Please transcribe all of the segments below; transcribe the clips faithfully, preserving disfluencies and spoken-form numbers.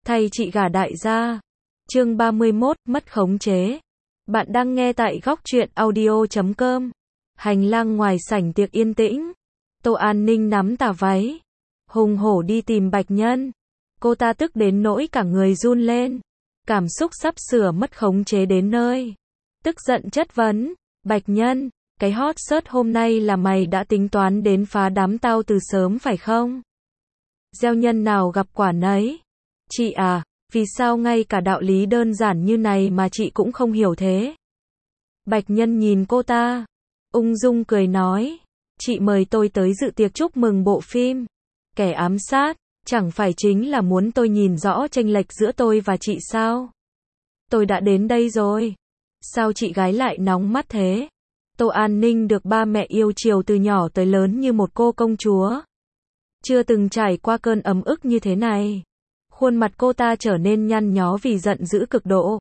Thay chị gả đại gia. Chương ba mươi mốt, mất khống chế. Bạn đang nghe tại góc truyện audio chấm com. Hành lang ngoài sảnh tiệc yên tĩnh. Tô An Ninh nắm tà váy, hùng hổ đi tìm Bạch Nhân. Cô ta tức đến nỗi cả người run lên. Cảm xúc sắp sửa mất khống chế đến nơi. Tức giận chất vấn, Bạch Nhân, cái hot search hôm nay là mày đã tính toán đến phá đám tao từ sớm phải không? Gieo nhân nào gặp quả nấy. Chị à, vì sao ngay cả đạo lý đơn giản như này mà chị cũng không hiểu thế? Bạch Nhân nhìn cô ta, ung dung cười nói, chị mời tôi tới dự tiệc chúc mừng bộ phim Kẻ ám sát, chẳng phải chính là muốn tôi nhìn rõ chênh lệch giữa tôi và chị sao? Tôi đã đến đây rồi. Sao chị gái lại nóng mắt thế? Tô An Ninh được ba mẹ yêu chiều từ nhỏ tới lớn như một cô công chúa. Chưa từng trải qua cơn ấm ức như thế này. Khuôn mặt cô ta trở nên nhăn nhó vì giận dữ cực độ.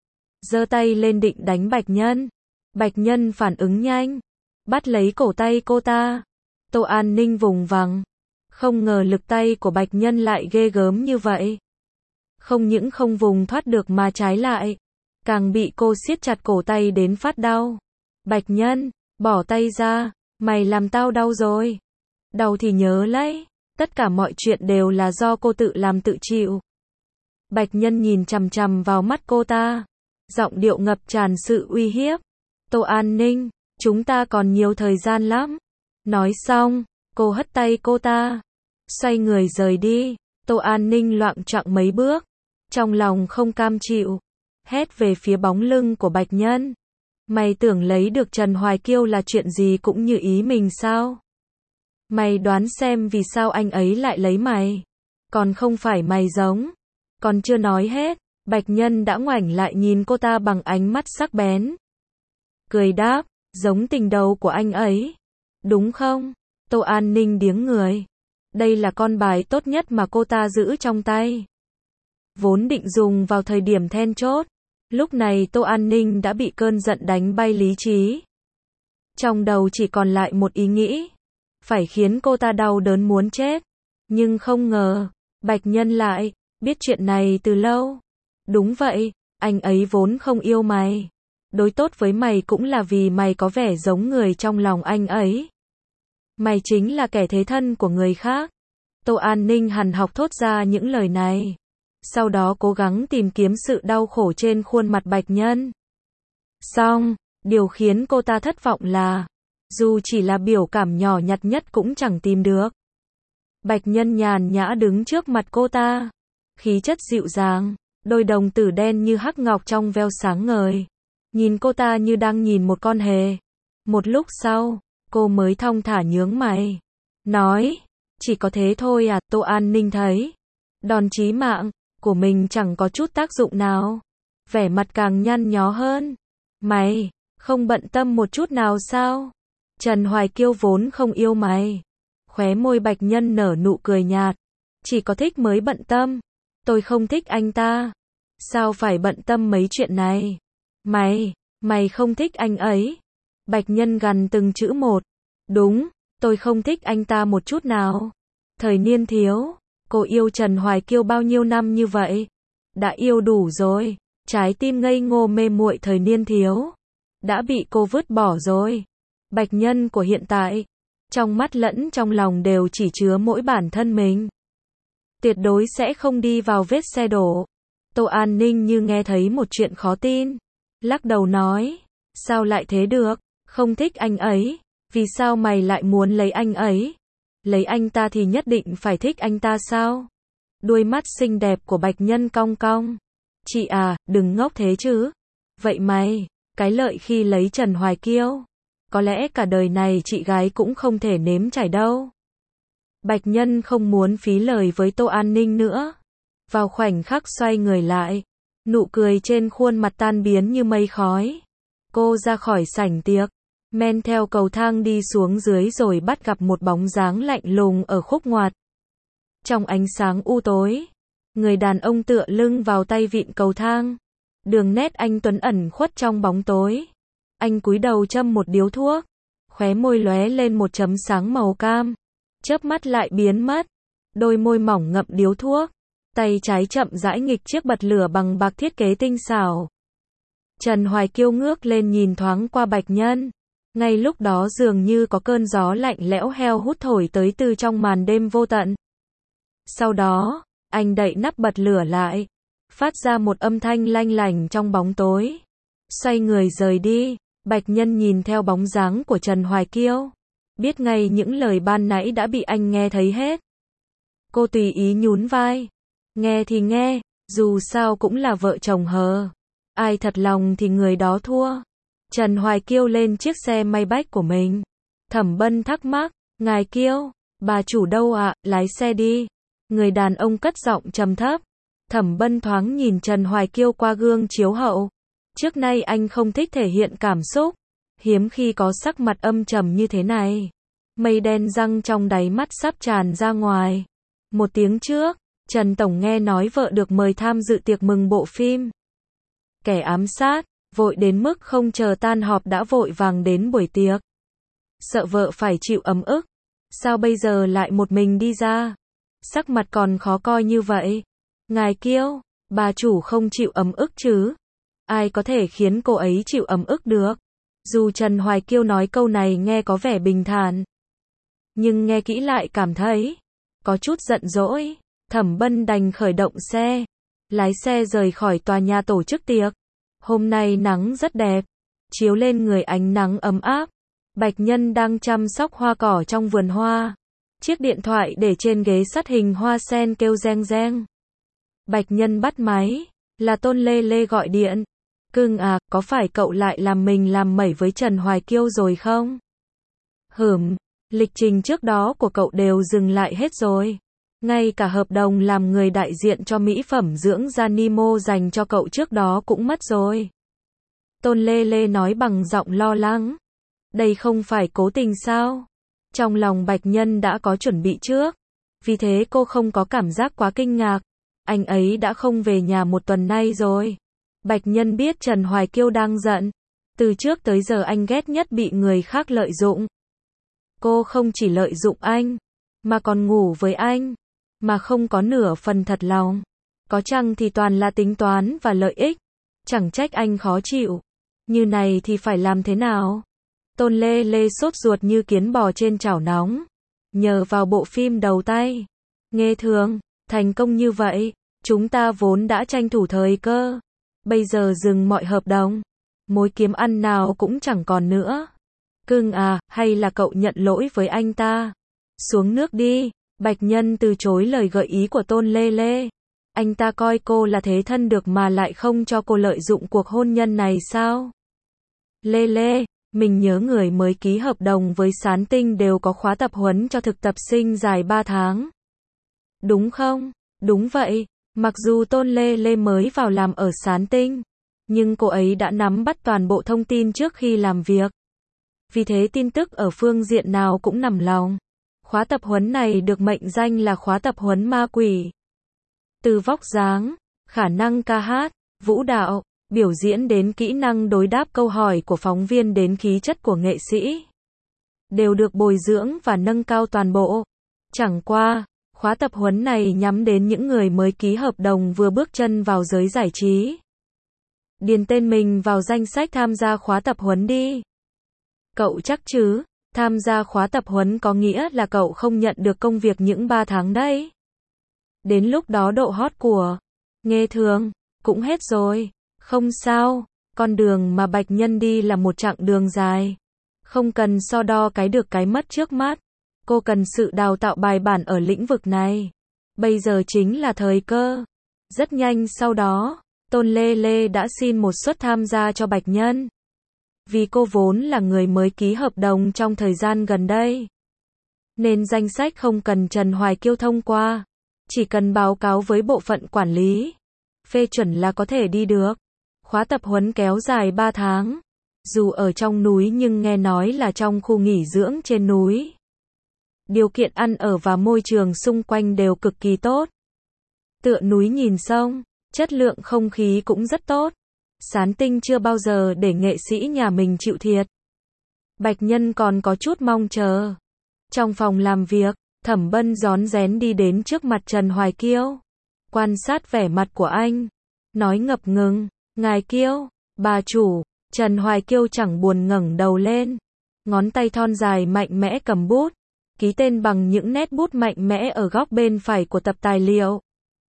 Giơ tay lên định đánh Bạch Nhân. Bạch Nhân phản ứng nhanh, bắt lấy cổ tay cô ta. Tô An Ninh vùng vằng. Không ngờ lực tay của Bạch Nhân lại ghê gớm như vậy. Không những không vùng thoát được mà trái lại, càng bị cô siết chặt cổ tay đến phát đau. Bạch Nhân, bỏ tay ra, mày làm tao đau rồi. Đau thì nhớ lấy, tất cả mọi chuyện đều là do cô tự làm tự chịu. Bạch Nhân nhìn chằm chằm vào mắt cô ta, giọng điệu ngập tràn sự uy hiếp. Tô An Ninh, chúng ta còn nhiều thời gian lắm. Nói xong, cô hất tay cô ta, xoay người rời đi. Tô An Ninh loạng choạng mấy bước, trong lòng không cam chịu, hét về phía bóng lưng của Bạch Nhân. Mày tưởng lấy được Trần Hoài Kiêu là chuyện gì cũng như ý mình sao? Mày đoán xem vì sao anh ấy lại lấy mày? Còn không phải mày giống. Còn chưa nói hết, Bạch Nhân đã ngoảnh lại nhìn cô ta bằng ánh mắt sắc bén. Cười đáp, giống tình đầu của anh ấy. Đúng không? Tô An Ninh điếng người. Đây là con bài tốt nhất mà cô ta giữ trong tay. Vốn định dùng vào thời điểm then chốt. Lúc này Tô An Ninh đã bị cơn giận đánh bay lý trí. Trong đầu chỉ còn lại một ý nghĩ. Phải khiến cô ta đau đớn muốn chết. Nhưng không ngờ, Bạch Nhân lại biết chuyện này từ lâu. Đúng vậy, anh ấy vốn không yêu mày. Đối tốt với mày cũng là vì mày có vẻ giống người trong lòng anh ấy. Mày chính là kẻ thế thân của người khác. Tô An Ninh hằn học thốt ra những lời này. Sau đó cố gắng tìm kiếm sự đau khổ trên khuôn mặt Bạch Nhân. Xong, điều khiến cô ta thất vọng là, dù chỉ là biểu cảm nhỏ nhặt nhất cũng chẳng tìm được. Bạch Nhân nhàn nhã đứng trước mặt cô ta, khí chất dịu dàng, đôi đồng tử đen như hắc ngọc trong veo sáng ngời. Nhìn cô ta như đang nhìn một con hề. Một lúc sau, cô mới thong thả nhướng mày, nói, chỉ có thế thôi à? Tô An Ninh thấy đòn chí mạng của mình chẳng có chút tác dụng nào. Vẻ mặt càng nhăn nhó hơn. Mày, không bận tâm một chút nào sao? Trần Hoài Kiêu vốn không yêu mày. Khóe môi Bạch Nhân nở nụ cười nhạt. Chỉ có thích mới bận tâm. Tôi không thích anh ta. Sao phải bận tâm mấy chuyện này? Mày, mày không thích anh ấy. Bạch Nhân gằn từng chữ một. Đúng, tôi không thích anh ta một chút nào. Thời niên thiếu, cô yêu Trần Hoài Kiêu bao nhiêu năm như vậy? Đã yêu đủ rồi. Trái tim ngây ngô mê muội thời niên thiếu đã bị cô vứt bỏ rồi. Bạch Nhân của hiện tại, trong mắt lẫn trong lòng đều chỉ chứa mỗi bản thân mình. Tuyệt đối sẽ không đi vào vết xe đổ. Tô An Ninh như nghe thấy một chuyện khó tin, lắc đầu nói, sao lại thế được? Không thích anh ấy, vì sao mày lại muốn lấy anh ấy? Lấy anh ta thì nhất định phải thích anh ta sao? Đuôi mắt xinh đẹp của Bạch Nhân cong cong. Chị à, đừng ngốc thế chứ. Vậy mày, cái lợi khi lấy Trần Hoài Kiêu, có lẽ cả đời này chị gái cũng không thể nếm trải đâu. Bạch Nhân không muốn phí lời với Tô An Ninh nữa. Vào khoảnh khắc xoay người lại, nụ cười trên khuôn mặt tan biến như mây khói. Cô ra khỏi sảnh tiệc, men theo cầu thang đi xuống dưới rồi bắt gặp một bóng dáng lạnh lùng ở khúc ngoặt. Trong ánh sáng u tối, người đàn ông tựa lưng vào tay vịn cầu thang. Đường nét anh tuấn ẩn khuất trong bóng tối. Anh cúi đầu châm một điếu thuốc, khóe môi lóe lên một chấm sáng màu cam, chớp mắt lại biến mất. Đôi môi mỏng ngậm điếu thuốc, tay trái chậm rãi nghịch chiếc bật lửa bằng bạc thiết kế tinh xảo. Trần Hoài Kiêu ngước lên nhìn thoáng qua Bạch Nhân. Ngay lúc đó dường như có cơn gió lạnh lẽo heo hút thổi tới từ trong màn đêm vô tận. Sau đó, anh đậy nắp bật lửa lại, phát ra một âm thanh lanh lảnh trong bóng tối. Xoay người rời đi, Bạch Nhân nhìn theo bóng dáng của Trần Hoài Kiêu. Biết ngay những lời ban nãy đã bị anh nghe thấy hết. Cô tùy ý nhún vai. Nghe thì nghe, dù sao cũng là vợ chồng hờ. Ai thật lòng thì người đó thua. Trần Hoài Kiêu lên chiếc xe may bách của mình. Thẩm Bân thắc mắc, ngài Kiêu, bà chủ đâu ạ, à? Lái xe đi. Người đàn ông cất giọng trầm thấp. Thẩm Bân thoáng nhìn Trần Hoài Kiêu qua gương chiếu hậu. Trước nay anh không thích thể hiện cảm xúc. Hiếm khi có sắc mặt âm trầm như thế này. Mây đen răng trong đáy mắt sắp tràn ra ngoài. Một tiếng trước, Trần Tổng nghe nói vợ được mời tham dự tiệc mừng bộ phim. Kẻ ám sát, vội đến mức không chờ tan họp đã vội vàng đến buổi tiệc. Sợ vợ phải chịu ấm ức. Sao bây giờ lại một mình đi ra? Sắc mặt còn khó coi như vậy. Ngài Kiêu, bà chủ không chịu ấm ức chứ? Ai có thể khiến cô ấy chịu ấm ức được? Dù Trần Hoài Kiêu nói câu này nghe có vẻ bình thản, nhưng nghe kỹ lại cảm thấy có chút giận dỗi. Thẩm Bân đành khởi động xe, lái xe rời khỏi tòa nhà tổ chức tiệc. Hôm nay nắng rất đẹp, chiếu lên người ánh nắng ấm áp. Bạch Nhân đang chăm sóc hoa cỏ trong vườn hoa. Chiếc điện thoại để trên ghế sắt hình hoa sen kêu reng reng. Bạch Nhân bắt máy, là Tôn Lê Lê gọi điện. Cưng à, có phải cậu lại làm mình làm mẩy với Trần Hoài Kiêu rồi không? Hửm, lịch trình trước đó của cậu đều dừng lại hết rồi. Ngay cả hợp đồng làm người đại diện cho mỹ phẩm dưỡng da Nimo dành cho cậu trước đó cũng mất rồi. Tôn Lê Lê nói bằng giọng lo lắng. Đây không phải cố tình sao? Trong lòng Bạch Nhân đã có chuẩn bị trước. Vì thế cô không có cảm giác quá kinh ngạc. Anh ấy đã không về nhà một tuần nay rồi. Bạch Nhân biết Trần Hoài Kiêu đang giận. Từ trước tới giờ anh ghét nhất bị người khác lợi dụng. Cô không chỉ lợi dụng anh, mà còn ngủ với anh, mà không có nửa phần thật lòng. Có chăng thì toàn là tính toán và lợi ích. Chẳng trách anh khó chịu. Như này thì phải làm thế nào? Tôn Lê Lê sốt ruột như kiến bò trên chảo nóng. Nhờ vào bộ phim đầu tay, nghe thường, thành công như vậy, chúng ta vốn đã tranh thủ thời cơ. Bây giờ dừng mọi hợp đồng, mối kiếm ăn nào cũng chẳng còn nữa. Cưng à, hay là cậu nhận lỗi với anh ta? Xuống nước đi. Bạch Nhân từ chối lời gợi ý của Tôn Lê Lê. Anh ta coi cô là thế thân được mà lại không cho cô lợi dụng cuộc hôn nhân này sao? Lê Lê, mình nhớ người mới ký hợp đồng với Sán Tinh đều có khóa tập huấn cho thực tập sinh dài ba tháng. Đúng không? Đúng vậy. Mặc dù Tôn Lê Lê mới vào làm ở Sán Tinh, nhưng cô ấy đã nắm bắt toàn bộ thông tin trước khi làm việc. Vì thế tin tức ở phương diện nào cũng nằm lòng. Khóa tập huấn này được mệnh danh là khóa tập huấn ma quỷ. Từ vóc dáng, khả năng ca hát, vũ đạo, biểu diễn đến kỹ năng đối đáp câu hỏi của phóng viên đến khí chất của nghệ sĩ, đều được bồi dưỡng và nâng cao toàn bộ. Chẳng qua, khóa tập huấn này nhắm đến những người mới ký hợp đồng vừa bước chân vào giới giải trí. Điền tên mình vào danh sách tham gia khóa tập huấn đi. Cậu chắc chứ? Tham gia khóa tập huấn có nghĩa là cậu không nhận được công việc những ba tháng đấy. Đến lúc đó độ hot của nghe thường cũng hết rồi. Không sao, con đường mà Bạch Nhân đi là một chặng đường dài. Không cần so đo cái được cái mất trước mắt. Cô cần sự đào tạo bài bản ở lĩnh vực này. Bây giờ chính là thời cơ. Rất nhanh sau đó, Tôn Lê Lê đã xin một suất tham gia cho Bạch Nhân. Vì cô vốn là người mới ký hợp đồng trong thời gian gần đây, nên danh sách không cần Trần Hoài Kiêu thông qua. Chỉ cần báo cáo với bộ phận quản lý, phê chuẩn là có thể đi được. Khóa tập huấn kéo dài ba tháng. Dù ở trong núi nhưng nghe nói là trong khu nghỉ dưỡng trên núi. Điều kiện ăn ở và môi trường xung quanh đều cực kỳ tốt. Tựa núi nhìn sông, chất lượng không khí cũng rất tốt. Sán Tinh chưa bao giờ để nghệ sĩ nhà mình chịu thiệt. Bạch Nhân còn có chút mong chờ. Trong phòng làm việc, Thẩm Bân rón rén đi đến trước mặt Trần Hoài Kiêu. quan sát vẻ mặt của anh, nói ngập ngừng, ngài Kiêu, bà chủ. Trần Hoài Kiêu chẳng buồn ngẩng đầu lên, ngón tay thon dài mạnh mẽ cầm bút, ký tên bằng những nét bút mạnh mẽ ở góc bên phải của tập tài liệu.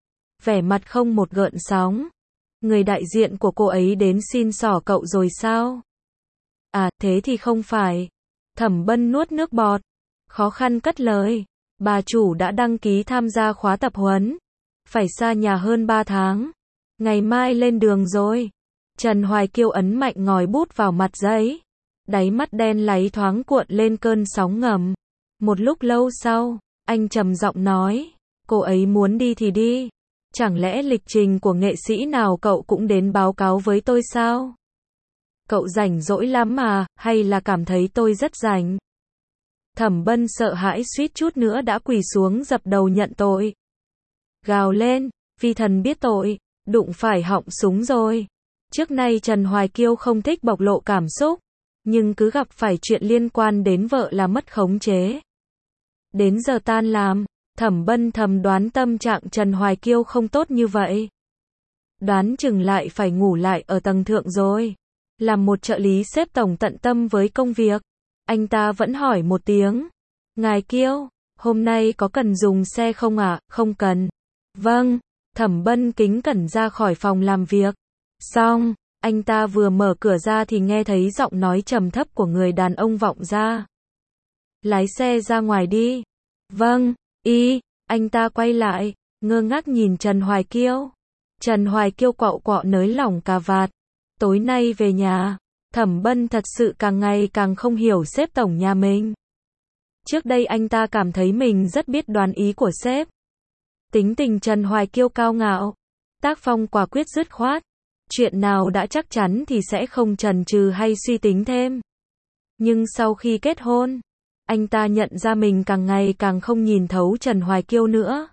Vẻ mặt không một gợn sóng. Người đại diện của cô ấy đến xin xỏ cậu rồi sao? À, thế thì không phải. Thẩm Bân nuốt nước bọt, khó khăn cất lời. Bà chủ đã đăng ký tham gia khóa tập huấn. Phải xa nhà hơn ba tháng. Ngày mai lên đường rồi. Trần Hoài Kiêu ấn mạnh ngòi bút vào mặt giấy. Đáy mắt đen láy thoáng cuộn lên cơn sóng ngầm. Một lúc lâu sau, anh trầm giọng nói, cô ấy muốn đi thì đi. Chẳng lẽ lịch trình của nghệ sĩ nào cậu cũng đến báo cáo với tôi sao? Cậu rảnh rỗi lắm mà, hay là cảm thấy tôi rất rảnh? Thẩm Bân sợ hãi suýt chút nữa đã quỳ xuống dập đầu nhận tội. Gào lên, phi thần biết tội, đụng phải họng súng rồi. Trước nay Trần Hoài Kiêu không thích bộc lộ cảm xúc, nhưng cứ gặp phải chuyện liên quan đến vợ là mất khống chế. Đến giờ tan làm, Thẩm Bân thầm đoán tâm trạng Trần Hoài Kiêu không tốt như vậy. Đoán chừng lại phải ngủ lại ở tầng thượng rồi. Làm một trợ lý sếp tổng tận tâm với công việc, anh ta vẫn hỏi một tiếng. Ngài Kiêu, hôm nay có cần dùng xe không ạ? À? Không cần. Vâng. Thẩm Bân kính cẩn ra khỏi phòng làm việc. Xong, anh ta vừa mở cửa ra thì nghe thấy giọng nói trầm thấp của người đàn ông vọng ra. Lái xe ra ngoài đi. Vâng, y, anh ta quay lại, ngơ ngác nhìn Trần Hoài Kiêu. Trần Hoài Kiêu quạo quọ nới lỏng cà vạt. Tối nay về nhà, Thẩm Bân thật sự càng ngày càng không hiểu sếp tổng nhà mình. Trước đây anh ta cảm thấy mình rất biết đoán ý của sếp. Tính tình Trần Hoài Kiêu cao ngạo, tác phong quả quyết dứt khoát. Chuyện nào đã chắc chắn thì sẽ không chần chừ hay suy tính thêm. Nhưng sau khi kết hôn, anh ta nhận ra mình càng ngày càng không nhìn thấu Trần Hoài Kiêu nữa.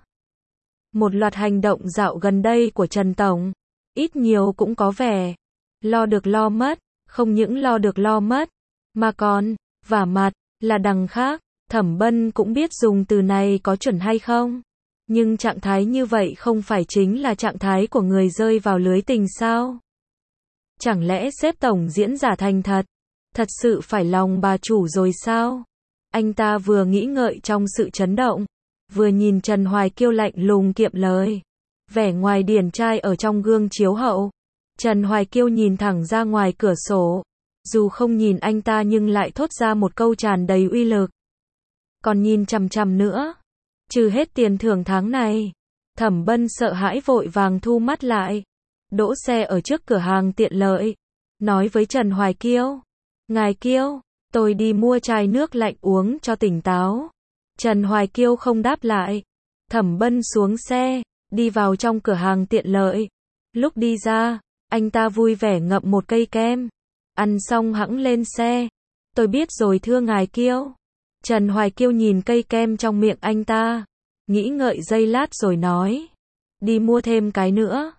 Một loạt hành động dạo gần đây của Trần Tổng, ít nhiều cũng có vẻ lo được lo mất, không những lo được lo mất, mà còn vả mặt là đằng khác. Thẩm Bân cũng biết dùng từ này có chuẩn hay không, nhưng trạng thái như vậy không phải chính là trạng thái của người rơi vào lưới tình sao? Chẳng lẽ sếp tổng diễn giả thành thật, thật sự phải lòng bà chủ rồi sao? Anh ta vừa nghĩ ngợi trong sự chấn động, vừa nhìn Trần Hoài Kiêu lạnh lùng kiệm lời. Vẻ ngoài điển trai ở trong gương chiếu hậu. Trần Hoài Kiêu nhìn thẳng ra ngoài cửa sổ. Dù không nhìn anh ta nhưng lại thốt ra một câu tràn đầy uy lực. Còn nhìn chằm chằm nữa. Trừ hết tiền thưởng tháng này. Thẩm Bân sợ hãi vội vàng thu mắt lại. Đỗ xe ở trước cửa hàng tiện lợi. Nói với Trần Hoài Kiêu. Ngài Kiêu, tôi đi mua chai nước lạnh uống cho tỉnh táo. Trần Hoài Kiêu không đáp lại. Thẩm Bân xuống xe, đi vào trong cửa hàng tiện lợi. Lúc đi ra, anh ta vui vẻ ngậm một cây kem. Ăn xong hẵng lên xe. Tôi biết rồi thưa ngài Kiêu. Trần Hoài Kiêu nhìn cây kem trong miệng anh ta. Nghĩ ngợi giây lát rồi nói. Đi mua thêm cái nữa.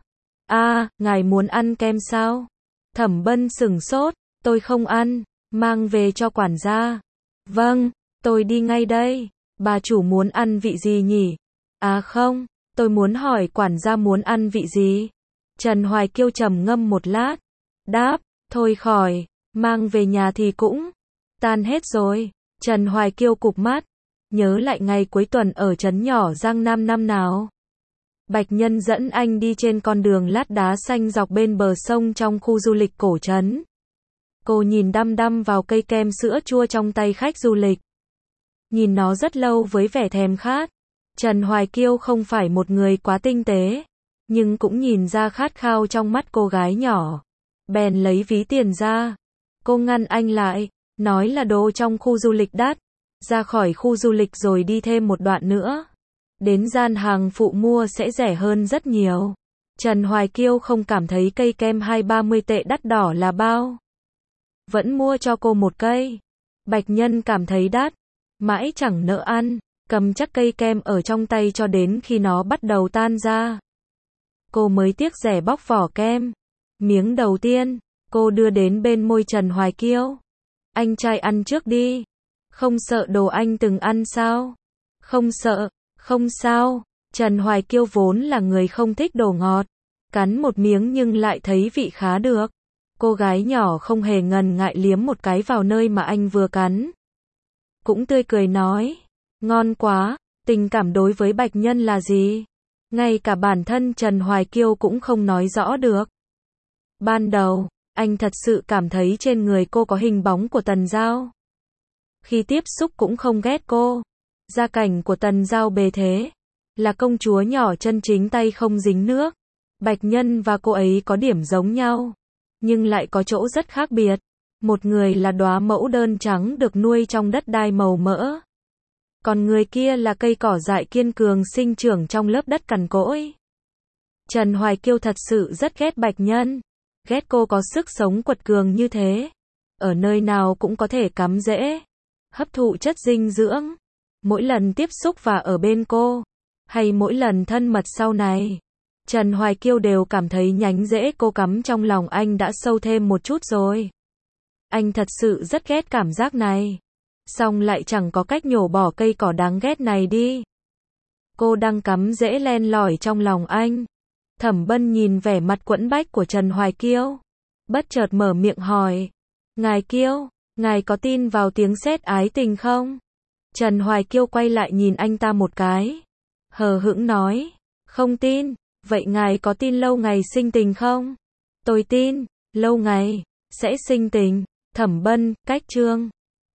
À, ngài muốn ăn kem sao? Thẩm Bân sửng sốt. Tôi không ăn. Mang về cho quản gia. Vâng, tôi đi ngay đây. Bà chủ muốn ăn vị gì nhỉ? À không, tôi muốn hỏi quản gia muốn ăn vị gì? Trần Hoài Kiêu trầm ngâm một lát. Đáp, thôi khỏi, mang về nhà thì cũng tan hết rồi. Trần Hoài Kiêu cụp mắt. Nhớ lại ngày cuối tuần ở trấn nhỏ Giang Nam năm nào. Bạch Nhân dẫn anh đi trên con đường lát đá xanh dọc bên bờ sông trong khu du lịch cổ trấn. Cô nhìn đăm đăm vào cây kem sữa chua trong tay khách du lịch. Nhìn nó rất lâu với vẻ thèm khát. Trần Hoài Kiêu không phải một người quá tinh tế, nhưng cũng nhìn ra khát khao trong mắt cô gái nhỏ. Bèn lấy ví tiền ra. Cô ngăn anh lại, nói là đồ trong khu du lịch đắt. Ra khỏi khu du lịch rồi đi thêm một đoạn nữa. Đến gian hàng phụ mua sẽ rẻ hơn rất nhiều. Trần Hoài Kiêu không cảm thấy cây kem hai ba mươi tệ đắt đỏ là bao. Vẫn mua cho cô một cây. Bạch Nhân cảm thấy đắt, mãi chẳng nỡ ăn, cầm chắc cây kem ở trong tay cho đến khi nó bắt đầu tan ra. Cô mới tiếc rẻ bóc vỏ kem. Miếng đầu tiên, cô đưa đến bên môi Trần Hoài Kiêu. Anh trai ăn trước đi. Không sợ đồ anh từng ăn sao? Không sợ, không sao. Trần Hoài Kiêu vốn là người không thích đồ ngọt, cắn một miếng nhưng lại thấy vị khá được. Cô gái nhỏ không hề ngần ngại liếm một cái vào nơi mà anh vừa cắn. Cũng tươi cười nói, ngon quá, tình cảm đối với Bạch Nhân là gì? Ngay cả bản thân Trần Hoài Kiêu cũng không nói rõ được. Ban đầu, anh thật sự cảm thấy trên người cô có hình bóng của Tần Giao. Khi tiếp xúc cũng không ghét cô. Gia cảnh của Tần Giao bề thế, là công chúa nhỏ chân chính tay không dính nước. Bạch Nhân và cô ấy có điểm giống nhau, nhưng lại có chỗ rất khác biệt. Một người là đóa mẫu đơn trắng được nuôi trong đất đai màu mỡ. Còn người kia là cây cỏ dại kiên cường sinh trưởng trong lớp đất cằn cỗi. Trần Hoài Kiêu thật sự rất ghét Bạch Nhân. Ghét cô có sức sống quật cường như thế. Ở nơi nào cũng có thể cắm rễ, hấp thụ chất dinh dưỡng. Mỗi lần tiếp xúc và ở bên cô, hay mỗi lần thân mật sau này, Trần Hoài Kiêu đều cảm thấy nhánh rễ cô cắm trong lòng anh đã sâu thêm một chút rồi. Anh thật sự rất ghét cảm giác này. Xong lại chẳng có cách nhổ bỏ cây cỏ đáng ghét này đi. Cô đang cắm rễ len lỏi trong lòng anh. Thẩm Bân nhìn vẻ mặt quẫn bách của Trần Hoài Kiêu, bất chợt mở miệng hỏi, ngài Kiêu, ngài có tin vào tiếng sét ái tình không? Trần Hoài Kiêu quay lại nhìn anh ta một cái, hờ hững nói, không tin. Vậy ngài có tin lâu ngày sinh tình không? Tôi tin, lâu ngày sẽ sinh tình. Thẩm Bân, cách chương